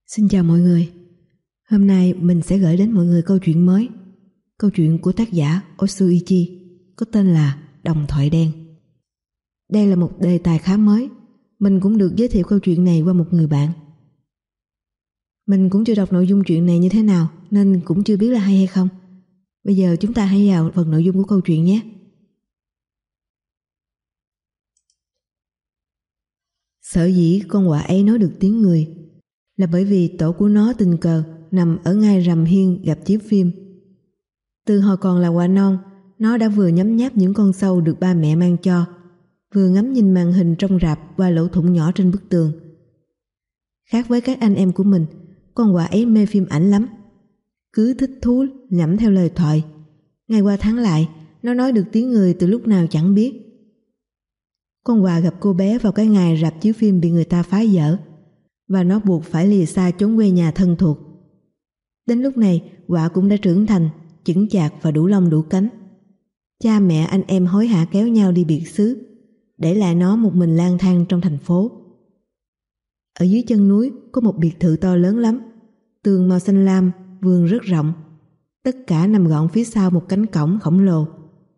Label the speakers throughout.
Speaker 1: Xin chào mọi người. Hôm nay mình sẽ gửi đến mọi người câu chuyện mới. Câu chuyện của tác giả Otsuichi có tên là Đồng thoại đen. Đây là một đề tài khá mới. Mình cũng được giới thiệu câu chuyện này qua một người bạn. Mình cũng chưa đọc nội dung chuyện này như thế nào nên cũng chưa biết là hay hay không. Bây giờ chúng ta hãy vào phần nội dung của câu chuyện nhé. Sở dĩ con quạ ấy nói được tiếng người là bởi vì tổ của nó tình cờ nằm ở ngay rầm hiên rạp chiếu phim. Từ hồi còn là quạ non, nó đã vừa nhấm nháp những con sâu được ba mẹ mang cho, vừa ngắm nhìn màn hình trong rạp qua lỗ thủng nhỏ trên bức tường. Khác với các anh em của mình, con quạ ấy mê phim ảnh lắm. Cứ thích thú nhẩm theo lời thoại. Ngày qua tháng lại, nó nói được tiếng người từ lúc nào chẳng biết. Con quạ gặp cô bé vào cái ngày rạp chiếu phim bị người ta phá dỡ, và nó buộc phải lìa xa chốn quê nhà thân thuộc. Đến lúc này, quạ cũng đã trưởng thành, chững chạc và đủ lông đủ cánh. Cha mẹ anh em hối hả kéo nhau đi biệt xứ, để lại nó một mình lang thang trong thành phố. Ở dưới chân núi có một biệt thự to lớn lắm, tường màu xanh lam, vườn rất rộng. Tất cả nằm gọn phía sau một cánh cổng khổng lồ.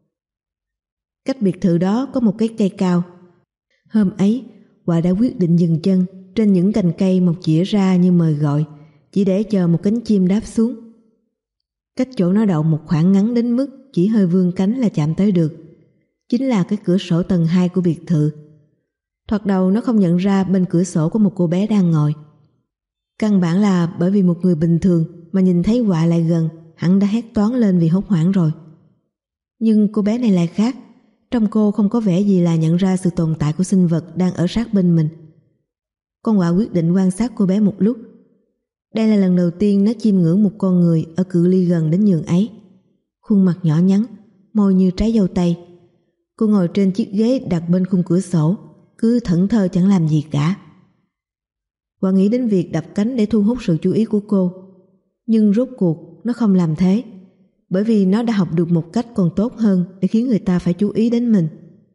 Speaker 1: Cách biệt thự đó có một cái cây cao. Hôm ấy, quạ đã quyết định dừng chân trên những cành cây mọc chĩa ra như mời gọi, chỉ để chờ một cánh chim đáp xuống. Cách chỗ nó đậu một khoảng ngắn đến mức chỉ hơi vươn cánh là chạm tới được, chính là cái cửa sổ tầng 2 của biệt thự. Thoạt đầu nó không nhận ra bên cửa sổ có một cô bé đang ngồi. Căn bản là bởi vì một người bình thường mà nhìn thấy quạ lại gần hẳn đã hét toáng lên vì hốt hoảng rồi. Nhưng cô bé này lại khác. Trong cô không có vẻ gì là nhận ra sự tồn tại của sinh vật đang ở sát bên mình. Con quạ quyết định quan sát cô bé một lúc. Đây là lần đầu tiên nó chiêm ngưỡng một con người ở cự ly gần đến nhường ấy. Khuôn mặt nhỏ nhắn, môi như trái dâu tây. Cô ngồi trên chiếc ghế đặt bên khung cửa sổ, cứ thẫn thờ chẳng làm gì cả. Quạ nghĩ đến việc đập cánh để thu hút sự chú ý của cô. Nhưng rốt cuộc nó không làm thế, bởi vì nó đã học được một cách còn tốt hơn để khiến người ta phải chú ý đến mình.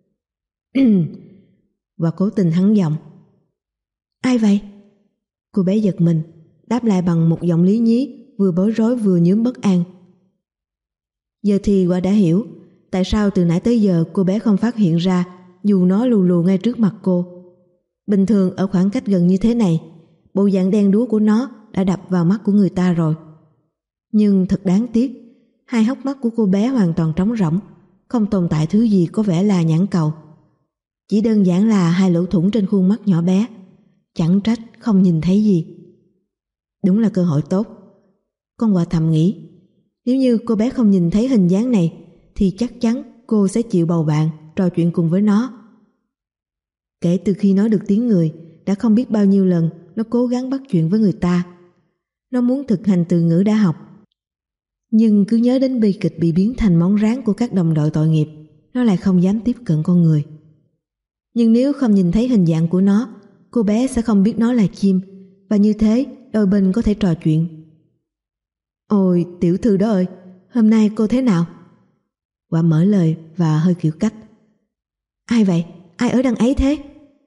Speaker 1: Và cố tình hắn giọng. Ai vậy? Cô bé giật mình, đáp lại bằng một giọng lý nhí, vừa bối rối vừa nhuốm bất an. Giờ thì Quả đã hiểu tại sao từ nãy tới giờ cô bé không phát hiện ra, dù nó lù lù ngay trước mặt cô. Bình thường ở khoảng cách gần như thế này, bộ dạng đen đúa của nó đã đập vào mắt của người ta rồi. Nhưng thật đáng tiếc, hai hốc mắt của cô bé hoàn toàn trống rỗng, không tồn tại thứ gì có vẻ là nhãn cầu. Chỉ đơn giản là hai lỗ thủng trên khuôn mắt nhỏ bé. Chẳng trách không nhìn thấy gì. Đúng là cơ hội tốt. Con quạ thầm nghĩ, nếu như cô bé không nhìn thấy hình dáng này thì chắc chắn cô sẽ chịu bầu bạn trò chuyện cùng với nó. Kể từ khi nói được tiếng người, đã không biết bao nhiêu lần nó cố gắng bắt chuyện với người ta. Nó muốn thực hành từ ngữ đã học, nhưng cứ nhớ đến bi kịch bị biến thành món rán của các đồng đội tội nghiệp, nó lại không dám tiếp cận con người. Nhưng nếu không nhìn thấy hình dạng của nó, cô bé sẽ không biết nó là chim, và như thế đôi bên có thể trò chuyện. Ôi tiểu thư đó ơi, hôm nay cô thế nào? Quả mở lời và hơi kiểu cách. Ai vậy? Ai ở đằng ấy thế?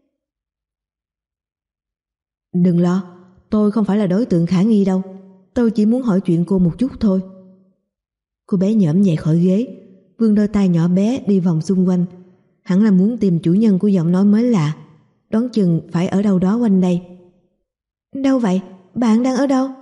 Speaker 1: Đừng lo, tôi không phải là đối tượng khả nghi đâu. Tôi chỉ muốn hỏi chuyện cô một chút thôi. Cô bé nhổm dậy khỏi ghế, vươn đôi tay nhỏ bé đi vòng xung quanh, hẳn là muốn tìm chủ nhân của giọng nói mới lạ. Đoán chừng phải ở đâu đó quanh đây. Đâu vậy? Bạn đang ở đâu?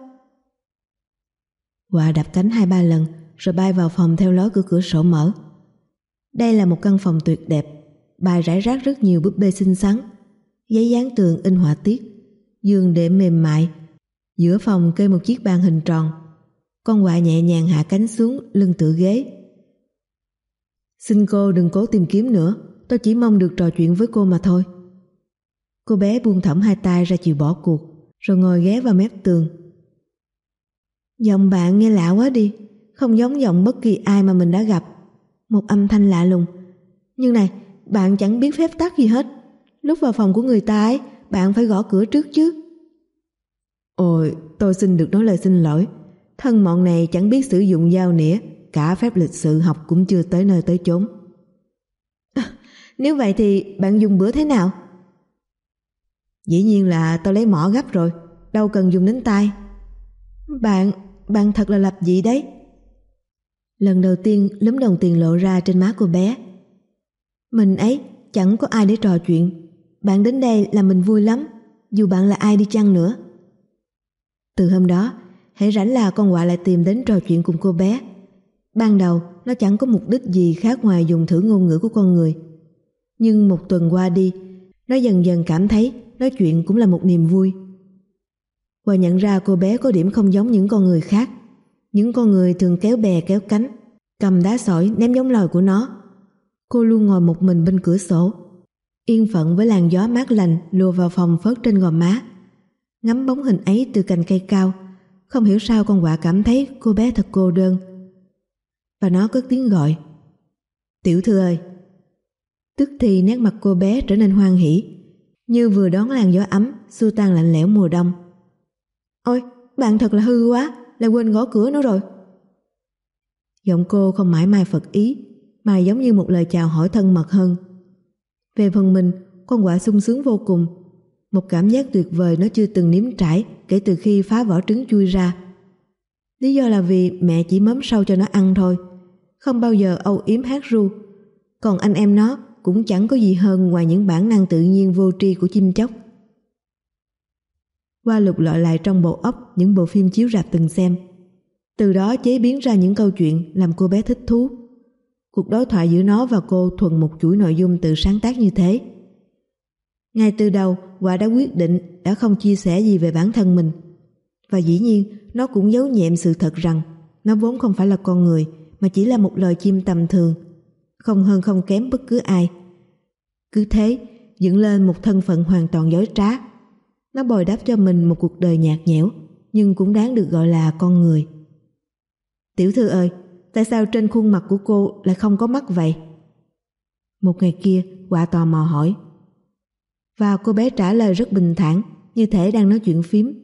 Speaker 1: Quạ đạp cánh 2-3 lần rồi bay vào phòng theo lối cửa sổ mở. Đây là một căn phòng tuyệt đẹp, bày rải rác rất nhiều búp bê xinh xắn, giấy dán tường in họa tiết, giường đệm mềm mại. Giữa phòng kê một chiếc bàn hình tròn. Con quạ nhẹ nhàng hạ cánh xuống, lưng tựa ghế. Xin cô đừng cố tìm kiếm nữa, tôi chỉ mong được trò chuyện với cô mà thôi. Cô bé buông thõng hai tay ra chịu bỏ cuộc, rồi ngồi ghé vào mép tường. Giọng bạn nghe lạ quá đi, không giống giọng bất kỳ ai mà mình đã gặp. Một âm thanh lạ lùng. Nhưng này, bạn chẳng biết phép tắc gì hết. Lúc vào phòng của người ta ấy, bạn phải gõ cửa trước chứ. Ôi, tôi xin được nói lời xin lỗi. Thân mọn này chẳng biết sử dụng dao nĩa, cả phép lịch sự học cũng chưa tới nơi tới chốn. Nếu vậy thì bạn dùng bữa thế nào? Dĩ nhiên là tôi lấy mỏ gấp rồi. đâu cần dùng đến tai. Bạn thật là lập dị đấy. Lần đầu tiên lúm đồng tiền lộ ra trên má cô bé. Mình ấy chẳng có ai để trò chuyện. Bạn đến đây là mình vui lắm, dù bạn là ai đi chăng nữa. Từ hôm đó, hễ rảnh là con quạ lại tìm đến trò chuyện cùng cô bé. Ban đầu nó chẳng có mục đích gì khác ngoài dùng thử ngôn ngữ của con người. Nhưng một tuần qua đi, nó dần dần cảm thấy nói chuyện cũng là một niềm vui. Quạ nhận ra cô bé có điểm không giống những con người khác. Những con người thường kéo bè kéo cánh, cầm đá sỏi ném giống lòi của nó. Cô luôn ngồi một mình bên cửa sổ, yên phận với làn gió mát lành lùa vào phòng phớt trên gò má. Ngắm bóng hình ấy từ cành cây cao, không hiểu sao con quạ cảm thấy cô bé thật cô đơn. Và nó cất tiếng gọi. Tiểu thư ơi! Tức thì nét mặt cô bé trở nên hoan hỉ, như vừa đón làn gió ấm xua tan lạnh lẽo mùa đông. Ôi, bạn thật là hư quá, lại quên gõ cửa nữa rồi. Giọng cô không mãi mai phật ý, mà giống như một lời chào hỏi thân mật hơn. Về phần mình, con quạ sung sướng vô cùng. Một cảm giác tuyệt vời nó chưa từng nếm trải kể từ khi phá vỏ trứng chui ra. Lý do là vì mẹ chỉ mớm sâu cho nó ăn thôi, không bao giờ âu yếm hát ru. Còn anh em nó cũng chẳng có gì hơn ngoài những bản năng tự nhiên vô tri của chim chóc. Qua lục lọi lại trong bộ óc những bộ phim chiếu rạp từng xem, từ đó chế biến ra những câu chuyện làm cô bé thích thú. Cuộc đối thoại giữa nó và cô thuần một chuỗi nội dung tự sáng tác như thế. Ngay từ đầu, Quả đã quyết định đã không chia sẻ gì về bản thân mình. Và dĩ nhiên, nó cũng giấu nhẹm sự thật rằng nó vốn không phải là con người, mà chỉ là một loài chim tầm thường, không hơn không kém bất cứ ai. Cứ thế, dựng lên một thân phận hoàn toàn dối trá. Nó bồi đắp cho mình một cuộc đời nhạt nhẽo, nhưng cũng đáng được gọi là con người. Tiểu thư ơi, tại sao trên khuôn mặt của cô lại không có mắt vậy? Một ngày kia, Quả tò mò hỏi. Và cô bé trả lời rất bình thản, như thể đang nói chuyện phím.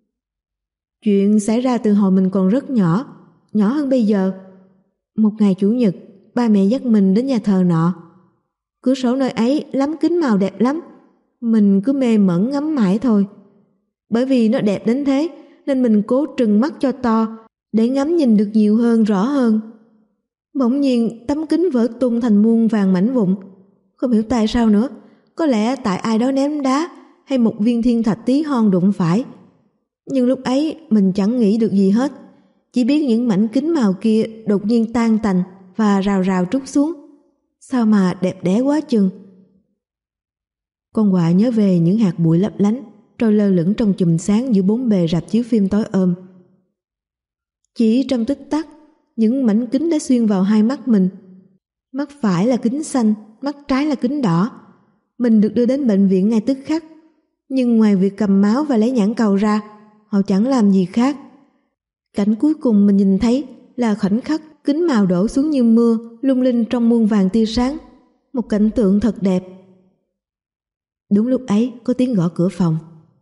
Speaker 1: Chuyện xảy ra từ hồi mình còn rất nhỏ, nhỏ hơn bây giờ. Một ngày Chủ nhật, ba mẹ dắt mình đến nhà thờ nọ. Cửa sổ nơi ấy lắm kính màu đẹp lắm. Mình cứ mê mẩn ngắm mãi thôi. Bởi vì nó đẹp đến thế, nên mình cố trừng mắt cho to, để ngắm nhìn được nhiều hơn, rõ hơn. Bỗng nhiên tấm kính vỡ tung thành muôn vàng mảnh vụn. Không hiểu tại sao nữa, có lẽ tại ai đó ném đá hay một viên thiên thạch tí hon đụng phải. Nhưng lúc ấy mình chẳng nghĩ được gì hết, chỉ biết những mảnh kính màu kia đột nhiên tan tành và rào rào trút xuống. Sao mà đẹp đẽ quá chừng. Con quạ nhớ về những hạt bụi lấp lánh trôi lơ lửng trong chùm sáng giữa bốn bề rạp chiếu phim tối ôm. Chỉ trong tích tắc, những mảnh kính đã xuyên vào hai mắt mình. Mắt phải là kính xanh, mắt trái là kính đỏ. Mình được đưa đến bệnh viện ngay tức khắc. Nhưng ngoài việc cầm máu và lấy nhãn cầu ra, họ chẳng làm gì khác. Cảnh cuối cùng mình nhìn thấy là khoảnh khắc kính màu đổ xuống như mưa, lung linh trong muôn vàng tia sáng. Một cảnh tượng thật đẹp. Đúng lúc ấy có tiếng gõ cửa phòng.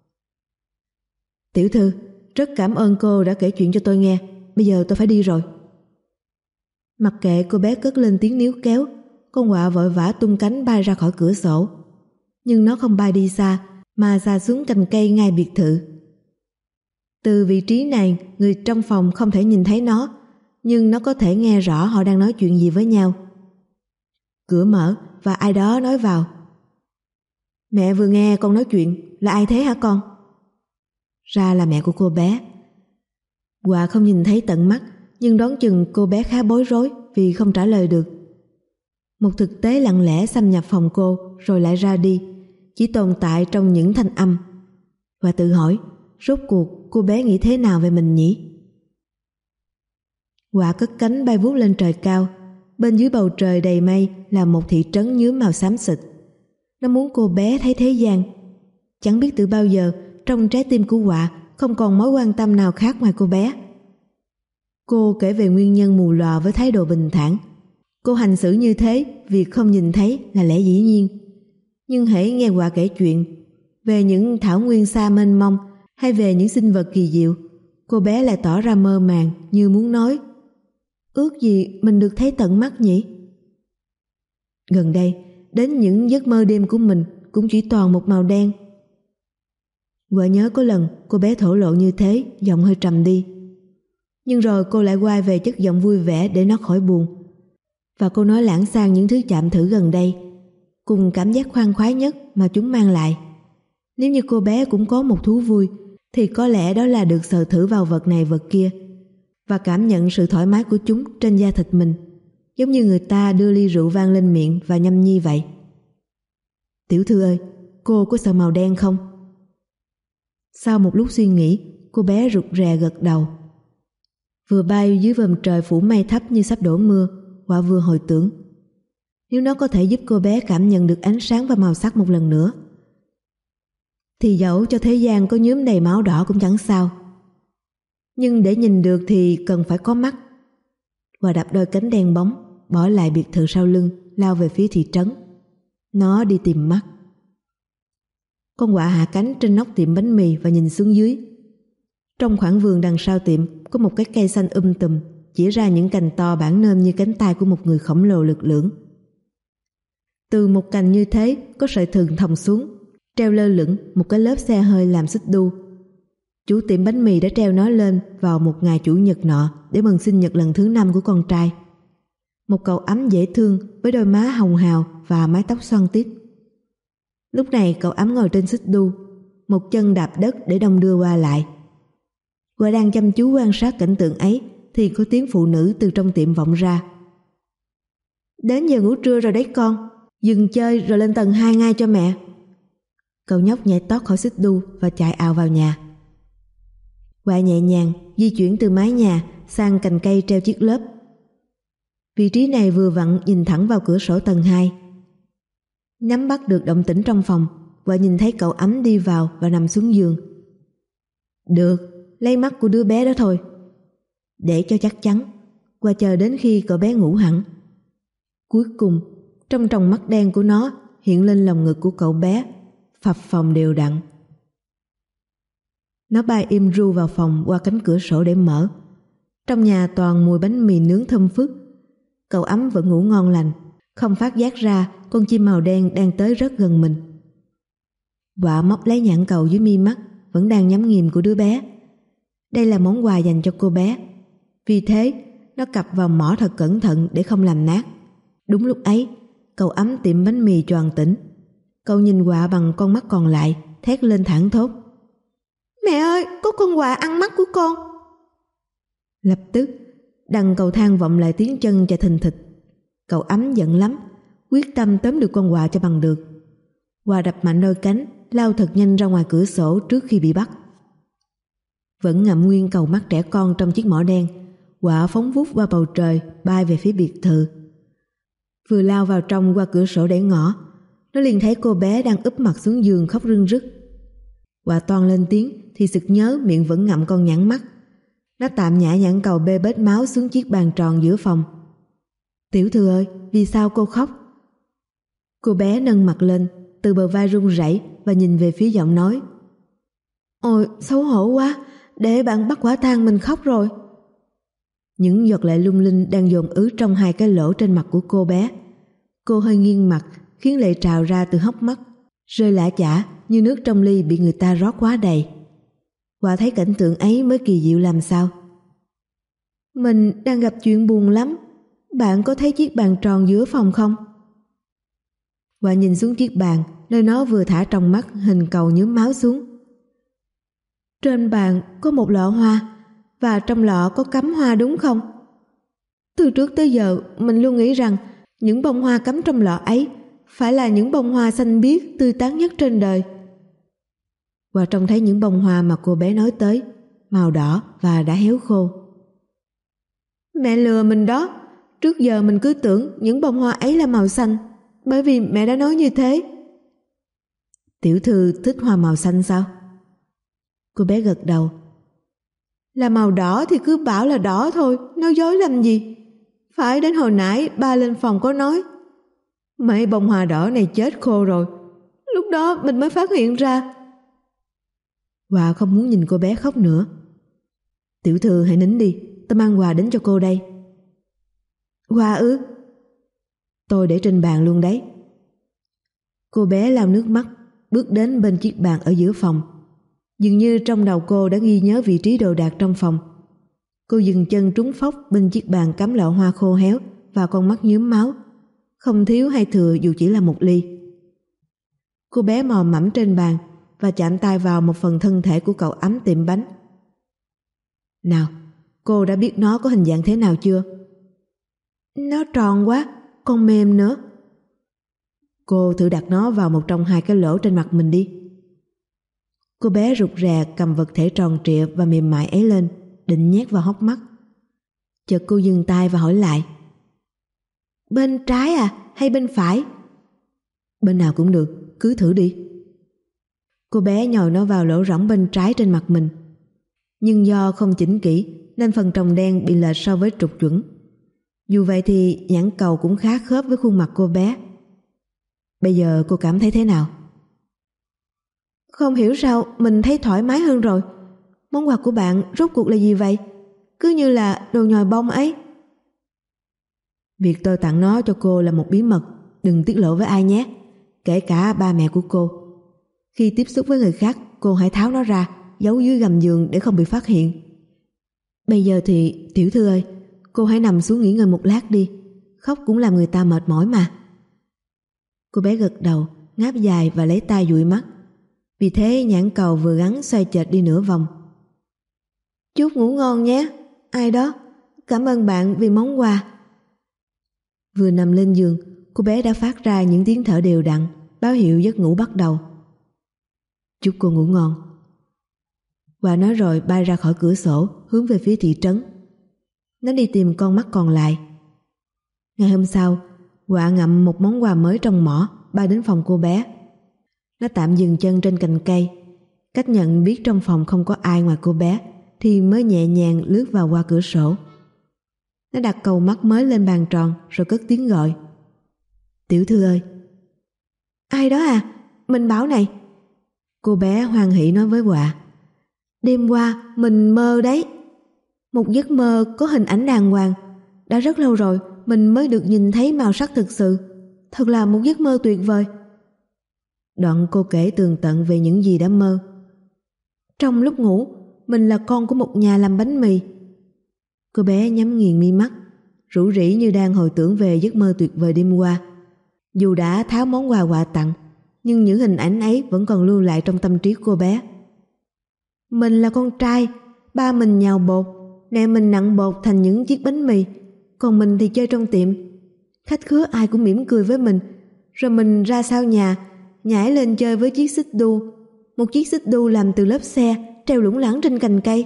Speaker 1: Tiểu thư, rất cảm ơn cô đã kể chuyện cho tôi nghe. Bây giờ tôi phải đi rồi. Mặc kệ cô bé cất lên tiếng níu kéo, con quạ vội vã tung cánh bay ra khỏi cửa sổ. Nhưng nó không bay đi xa, mà xà xuống cành cây ngay biệt thự. Từ vị trí này, người trong phòng không thể nhìn thấy nó, nhưng nó có thể nghe rõ họ đang nói chuyện gì với nhau. Cửa mở và ai đó nói vào. Mẹ vừa nghe con nói chuyện, là ai thế hả con? Ra là mẹ của cô bé. Quạ không nhìn thấy tận mắt, nhưng đoán chừng cô bé khá bối rối vì không trả lời được. Một thực tế lặng lẽ xâm nhập phòng cô rồi lại ra đi, chỉ tồn tại trong những thanh âm. Và tự hỏi, rốt cuộc cô bé nghĩ thế nào về mình nhỉ? Quạ cất cánh bay vút lên trời cao. Bên dưới bầu trời đầy mây là một thị trấn nhuốm màu xám xịt. Nó muốn cô bé thấy thế gian. Chẳng biết từ bao giờ trong trái tim của Quạ không còn mối quan tâm nào khác ngoài cô bé. Cô kể về nguyên nhân mù lòa với thái độ bình thản. Cô hành xử như thế vì không nhìn thấy là lẽ dĩ nhiên. Nhưng hễ nghe Quạ kể chuyện về những thảo nguyên xa mênh mông hay về những sinh vật kỳ diệu, cô bé lại tỏ ra mơ màng, như muốn nói: ước gì mình được thấy tận mắt nhỉ. Gần đây, đến những giấc mơ đêm của mình cũng chỉ toàn một màu đen. Quả nhớ có lần cô bé thổ lộ như thế, giọng hơi trầm đi. Nhưng rồi cô lại quay về chất giọng vui vẻ để nó khỏi buồn. Và cô nói lãng sang những thứ chạm thử gần đây, cùng cảm giác khoan khoái nhất mà chúng mang lại. Nếu như cô bé cũng có một thú vui, thì có lẽ đó là được sờ thử vào vật này vật kia và cảm nhận sự thoải mái của chúng trên da thịt mình, giống như người ta đưa ly rượu vang lên miệng và nhâm nhi vậy. Tiểu thư ơi, cô có sợ màu đen không? Sau một lúc suy nghĩ, cô bé rụt rè gật đầu. Vừa bay dưới vòm trời phủ mây thấp như sắp đổ mưa, Quả vừa hồi tưởng, nếu nó có thể giúp cô bé cảm nhận được ánh sáng và màu sắc một lần nữa, thì dẫu cho thế gian có nhuốm đầy máu đỏ cũng chẳng sao. Nhưng để nhìn được thì cần phải có mắt. Quả đập đôi cánh đen bóng, bỏ lại biệt thự sau lưng, lao về phía thị trấn. Nó đi tìm mắt. Con quạ hạ cánh trên nóc tiệm bánh mì và nhìn xuống dưới. Trong khoảng vườn đằng sau tiệm có một cái cây xanh tùm, chỉ ra những cành to bảng nơm như cánh tay của một người khổng lồ lực lưỡng. Từ một cành như thế có sợi thừng thòng xuống, treo lơ lửng một cái lớp xe hơi làm xích đu. Chủ tiệm bánh mì đã treo nó lên vào một ngày chủ nhật nọ để mừng sinh nhật lần thứ 5 của con trai. Một cậu ấm dễ thương với đôi má hồng hào và mái tóc xoăn tít. Lúc này cậu ấm ngồi trên xích đu, một chân đạp đất để đong đưa qua lại. Quả đang chăm chú quan sát cảnh tượng ấy thì có tiếng phụ nữ từ trong tiệm vọng ra. Đến giờ ngủ trưa rồi đấy con, dừng chơi rồi lên tầng 2 ngay cho mẹ. Cậu nhóc nhảy tót khỏi xích đu và chạy ào vào nhà. Quả nhẹ nhàng di chuyển từ mái nhà sang cành cây treo chiếc lốp. Vị trí này vừa vặn nhìn thẳng vào cửa sổ tầng 2. Nắm bắt được động tĩnh trong phòng, Quả nhìn thấy cậu ấm đi vào và nằm xuống giường. Được, lấy mắt của đứa bé đó thôi. Để cho chắc chắn, Quả chờ đến khi cậu bé ngủ hẳn. Cuối cùng, trong tròng mắt đen của nó hiện lên lồng ngực của cậu bé, phập phồng đều đặn. Nó bay im ru vào phòng qua cánh cửa sổ để mở. Trong nhà toàn mùi bánh mì nướng thơm phức. Cậu ấm vẫn ngủ ngon lành, không phát giác ra con chim màu đen đang tới rất gần mình. Quả móc lấy nhãn cầu dưới mi mắt vẫn đang nhắm nghiền của đứa bé. Đây là món quà dành cho cô bé. Vì thế, nó cặp vào mỏ thật cẩn thận để không làm nát. Đúng lúc ấy, cậu ấm tiệm bánh mì choàng tỉnh. Cậu nhìn Quả bằng con mắt còn lại, thét lên thảng thốt. Mẹ ơi, có con quạ ăn mắt của con. Lập tức, đằng cầu thang vọng lại tiếng chân chạy thình thịch. Cậu ấm giận lắm, quyết tâm tóm được con quạ cho bằng được. Quạ đập mạnh đôi cánh, lao thật nhanh ra ngoài cửa sổ trước khi bị bắt. Vẫn ngậm nguyên cầu mắt trẻ con trong chiếc mỏ đen, quạ phóng vút qua bầu trời, bay về phía biệt thự. Vừa lao vào trong qua cửa sổ để ngõ, nó liền thấy cô bé đang úp mặt xuống giường khóc rưng rức. Quạ toan lên tiếng thì sực nhớ miệng vẫn ngậm con nhãn mắt. Nó tạm nhả nhãn cầu bê bết máu xuống chiếc bàn tròn giữa phòng. Tiểu thư ơi, vì sao cô khóc? Cô bé nâng mặt lên, từ bờ vai run rẩy và nhìn về phía giọng nói. Ôi, xấu hổ quá, để bạn bắt quả tang mình khóc rồi. Những giọt lệ lung linh đang dồn ứ trong hai cái lỗ trên mặt của cô bé. Cô hơi nghiêng mặt, khiến lệ trào ra từ hốc mắt, rơi lã chã như nước trong ly bị người ta rót quá đầy. Quả thấy cảnh tượng ấy mới kỳ diệu làm sao. Mình đang gặp chuyện buồn lắm. Bạn có thấy chiếc bàn tròn giữa phòng không? Quả nhìn xuống chiếc bàn, nơi nó vừa thả trong mắt hình cầu nhuốm máu xuống. Trên bàn có một lọ hoa, và trong lọ có cắm hoa đúng không? Từ trước tới giờ mình luôn nghĩ rằng những bông hoa cắm trong lọ ấy phải là những bông hoa xanh biếc tươi tắn nhất trên đời. Và trông thấy những bông hoa mà cô bé nói tới, màu đỏ và đã héo khô. Mẹ lừa mình đó. Trước giờ mình cứ tưởng những bông hoa ấy là màu xanh, bởi vì mẹ đã nói như thế. Tiểu thư thích hoa màu xanh sao? Cô bé gật đầu. Là màu đỏ thì cứ bảo là đỏ thôi, nói dối làm gì? Phải đến hồi nãy ba lên phòng có nói mấy bông hoa đỏ này chết khô rồi. Lúc đó mình mới phát hiện ra. Hòa không muốn nhìn cô bé khóc nữa. Tiểu thư hãy nín đi, tôi mang quà đến cho cô đây. Quà ư? Tôi để trên bàn luôn đấy. Cô bé lau nước mắt, bước đến bên chiếc bàn ở giữa phòng. Dường như trong đầu cô đã ghi nhớ vị trí đồ đạc trong phòng. Cô dừng chân trúng phốc bên chiếc bàn cắm lọ hoa khô héo và con mắt nhuốm máu, không thiếu hay thừa dù chỉ là một ly. Cô bé mò mẫm trên bàn và chạm tay vào một phần thân thể của cậu ấm tiệm bánh. Nào, cô đã biết nó có hình dạng thế nào chưa? Nó tròn quá, còn mềm nữa. Cô thử đặt nó vào một trong hai cái lỗ trên mặt mình đi. Cô bé rụt rè cầm vật thể tròn trịa và mềm mại ấy lên, định nhét vào hốc mắt. Chợt cô dừng tay và hỏi lại. Bên trái à hay bên phải? Bên nào cũng được, cứ thử đi. Cô bé nhồi nó vào lỗ rỗng bên trái trên mặt mình. Nhưng do không chỉnh kỹ nên phần tròng đen bị lệch so với trục chuẩn. Dù vậy thì nhãn cầu cũng khá khớp với khuôn mặt cô bé. Bây giờ cô cảm thấy thế nào? Không hiểu sao mình thấy thoải mái hơn rồi. Món quà của bạn rốt cuộc là gì vậy? Cứ như là đồ nhồi bông ấy. Việc tôi tặng nó cho cô là một bí mật, đừng tiết lộ với ai nhé, kể cả ba mẹ của cô. Khi tiếp xúc với người khác, cô hãy tháo nó ra, giấu dưới gầm giường để không bị phát hiện. Bây giờ thì tiểu thư ơi, cô hãy nằm xuống nghỉ ngơi một lát đi, khóc cũng làm người ta mệt mỏi mà. Cô bé gật đầu, ngáp dài và lấy tay dụi mắt. Vì thế nhãn cầu vừa gắn xoay chệch đi nửa vòng. Chúc ngủ ngon nhé, ai đó, cảm ơn bạn vì món quà. Vừa nằm lên giường, cô bé đã phát ra những tiếng thở đều đặn, báo hiệu giấc ngủ bắt đầu. Chúc cô ngủ ngon. Quả nói rồi bay ra khỏi cửa sổ, hướng về phía thị trấn. Nó đi tìm con mắt còn lại. Ngày hôm sau, Quả ngậm một món quà mới trong mỏ, bay đến phòng cô bé. Nó tạm dừng chân trên cành cây, cách nhận biết trong phòng không có ai ngoài cô bé, thì mới nhẹ nhàng lướt vào qua cửa sổ. Nó đặt cầu mắt mới lên bàn tròn rồi cất tiếng gọi. Tiểu thư ơi. Ai đó à? Mình Bảo này. Cô bé hoan hỉ nói với Quả. Đêm qua mình mơ đấy. Một giấc mơ có hình ảnh đàng hoàng. Đã rất lâu rồi mình mới được nhìn thấy màu sắc thực sự. Thật là một giấc mơ tuyệt vời. Đoạn cô kể tường tận về những gì đã mơ. Trong lúc ngủ, mình là con của một nhà làm bánh mì. Cô bé nhắm nghiền mi mắt, rủ rỉ như đang hồi tưởng về giấc mơ tuyệt vời đêm qua. Dù đã tháo món quà quà tặng, nhưng những hình ảnh ấy vẫn còn lưu lại trong tâm trí cô bé. Mình là con trai, ba mình nhào bột, mẹ mình nặn bột thành những chiếc bánh mì, còn mình thì chơi trong tiệm. Khách khứa ai cũng mỉm cười với mình, rồi mình ra sau nhà, nhảy lên chơi với chiếc xích đu, một chiếc xích đu làm từ lớp xe, treo lủng lẳng trên cành cây.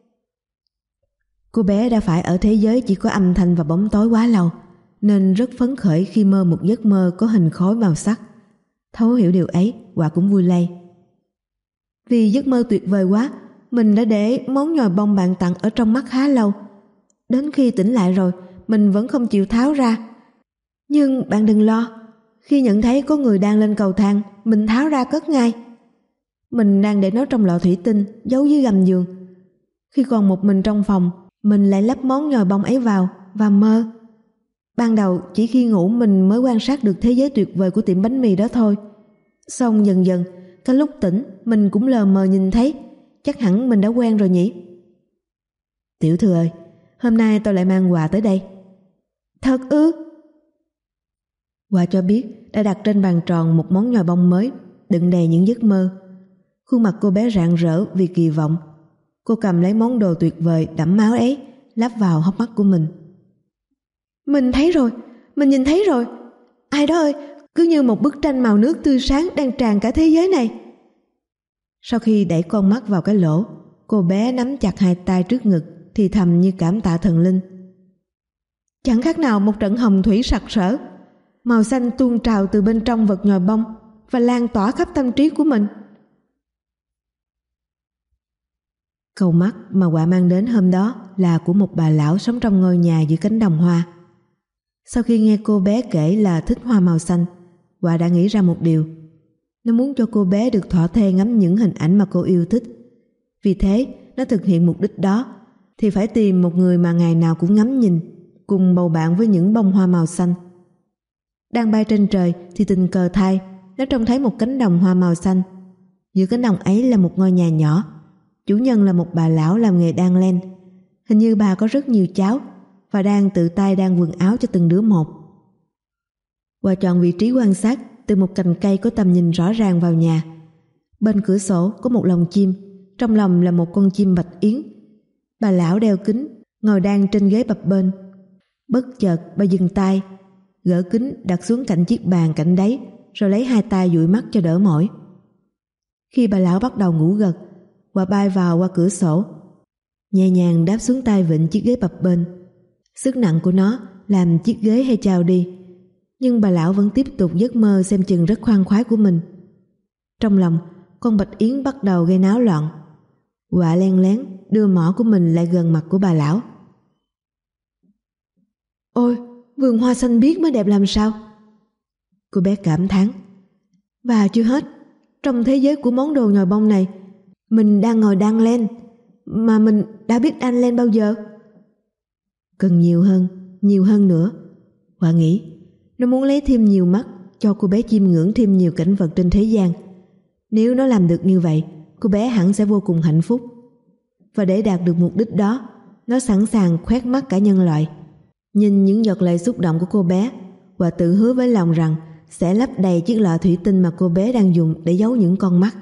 Speaker 1: Cô bé đã phải ở thế giới chỉ có âm thanh và bóng tối quá lâu, nên rất phấn khởi khi mơ một giấc mơ có hình khối màu sắc. Thấu hiểu điều ấy, Quả cũng vui lây. Vì giấc mơ tuyệt vời quá, mình đã để món nhồi bông bạn tặng ở trong mắt khá lâu. Đến khi tỉnh lại rồi, mình vẫn không chịu tháo ra. Nhưng bạn đừng lo, khi nhận thấy có người đang lên cầu thang, mình tháo ra cất ngay. Mình đang để nó trong lọ thủy tinh, giấu dưới gầm giường. Khi còn một mình trong phòng, mình lại lắp món nhồi bông ấy vào và mơ. Ban đầu chỉ khi ngủ mình mới quan sát được thế giới tuyệt vời của tiệm bánh mì đó thôi. Xong dần dần, cái lúc tỉnh mình cũng lờ mờ nhìn thấy. Chắc hẳn mình đã quen rồi nhỉ. Tiểu thư ơi, hôm nay tôi lại mang quà tới đây. Thật ư? Quà cho biết đã đặt trên bàn tròn một món nhồi bông mới, đựng đầy những giấc mơ. Khuôn mặt cô bé rạng rỡ vì kỳ vọng. Cô cầm lấy món đồ tuyệt vời đẫm máu ấy, lắp vào hốc mắt của mình. Mình thấy rồi, mình nhìn thấy rồi. Ai đó ơi, cứ như một bức tranh màu nước tươi sáng đang tràn cả thế giới này. Sau khi đẩy con mắt vào cái lỗ, cô bé nắm chặt hai tay trước ngực, thì thầm như cảm tạ thần linh. Chẳng khác nào một trận hồng thủy sặc sỡ. Màu xanh tuôn trào từ bên trong vật nhồi bông và lan tỏa khắp tâm trí của mình. Cầu mắt mà Quả mang đến hôm đó là của một bà lão sống trong ngôi nhà giữa cánh đồng hoa. Sau khi nghe cô bé kể là thích hoa màu xanh, Quả đã nghĩ ra một điều. Nó muốn cho cô bé được thỏa thê ngắm những hình ảnh mà cô yêu thích. Vì thế, nó thực hiện mục đích đó thì phải tìm một người mà ngày nào cũng ngắm nhìn, cùng bầu bạn với những bông hoa màu xanh. Đang bay trên trời thì tình cờ thay, nó trông thấy một cánh đồng hoa màu xanh. Giữa cánh đồng ấy là một ngôi nhà nhỏ, Chủ nhân là một bà lão làm nghề đan len. Hình như bà có rất nhiều cháu và đang tự tay đan quần áo cho từng đứa một. Hòa chọn vị trí quan sát từ một cành cây có tầm nhìn rõ ràng vào nhà. Bên cửa sổ có một lồng chim, trong lồng là một con chim bạch yến. Bà lão đeo kính, ngồi đan trên ghế bập bênh. Bất chợt bà dừng tay, gỡ kính đặt xuống cạnh chiếc bàn cạnh đấy, rồi lấy hai tay dụi mắt cho đỡ mỏi. Khi bà lão bắt đầu ngủ gật, Hòa bay vào qua cửa sổ, nhẹ nhàng đáp xuống tay vịn chiếc ghế bập bênh. Sức nặng của nó làm chiếc ghế hay trao đi, nhưng bà lão vẫn tiếp tục giấc mơ xem chừng rất khoan khoái của mình. Trong lòng, con bạch yến bắt đầu gây náo loạn. Hòa len lén đưa mỏ của mình lại gần mặt của bà lão. Ôi, vườn hoa xanh biếc mới đẹp làm sao. Cô bé cảm thán. Và chưa hết, trong thế giới của món đồ nhồi bông này, mình đang ngồi đan len, mà mình đã biết đan len bao giờ? Cần nhiều hơn nữa. Hòa nghĩ, nó muốn lấy thêm nhiều mắt cho cô bé chiêm ngưỡng thêm nhiều cảnh vật trên thế gian. Nếu nó làm được như vậy, cô bé hẳn sẽ vô cùng hạnh phúc. Và để đạt được mục đích đó, nó sẵn sàng khoét mắt cả nhân loại. Nhìn những giọt lệ xúc động của cô bé, Hòa tự hứa với lòng rằng sẽ lấp đầy chiếc lọ thủy tinh mà cô bé đang dùng để giấu những con mắt.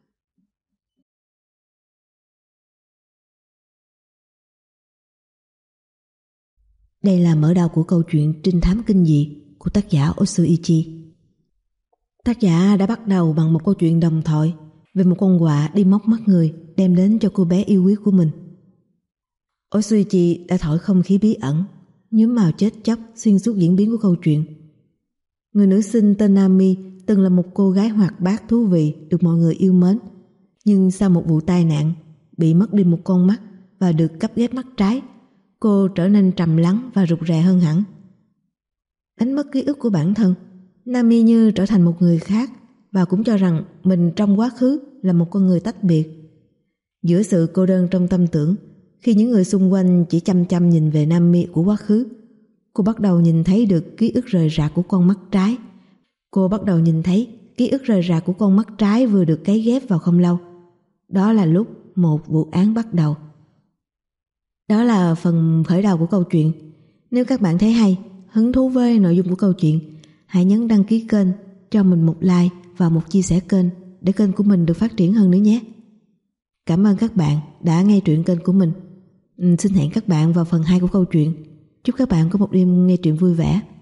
Speaker 1: Đây là mở đầu của câu chuyện trinh thám kinh dị của tác giả Osuichi. Tác giả đã bắt đầu bằng một câu chuyện đồng thoại về một con quạ đi móc mắt người đem đến cho cô bé yêu quý của mình. Osuichi đã thổi không khí bí ẩn, nhuốm màu chết chóc xuyên suốt diễn biến của câu chuyện. Người nữ sinh tên Nami từng là một cô gái hoạt bát thú vị được mọi người yêu mến, nhưng sau một vụ tai nạn, bị mất đi một con mắt và được cắt ghép mắt trái, cô trở nên trầm lắng và rụt rè hơn hẳn. Đánh mất ký ức của bản thân, Nami như trở thành một người khác và cũng cho rằng mình trong quá khứ là một con người tách biệt. Giữa sự cô đơn trong tâm tưởng, khi những người xung quanh chỉ chăm chăm nhìn về Nami của quá khứ, cô bắt đầu nhìn thấy được ký ức rời rạc của con mắt trái. Cô bắt đầu nhìn thấy ký ức rời rạc của con mắt trái vừa được cấy ghép vào không lâu. Đó là lúc một vụ án bắt đầu. Đó là phần khởi đầu của câu chuyện. Nếu các bạn thấy hay, hứng thú với nội dung của câu chuyện, hãy nhấn đăng ký kênh, cho mình một like và một chia sẻ kênh để kênh của mình được phát triển hơn nữa nhé. Cảm ơn các bạn đã nghe truyện kênh của mình. Xin hẹn các bạn vào phần 2 của câu chuyện. Chúc các bạn có một đêm nghe truyện vui vẻ.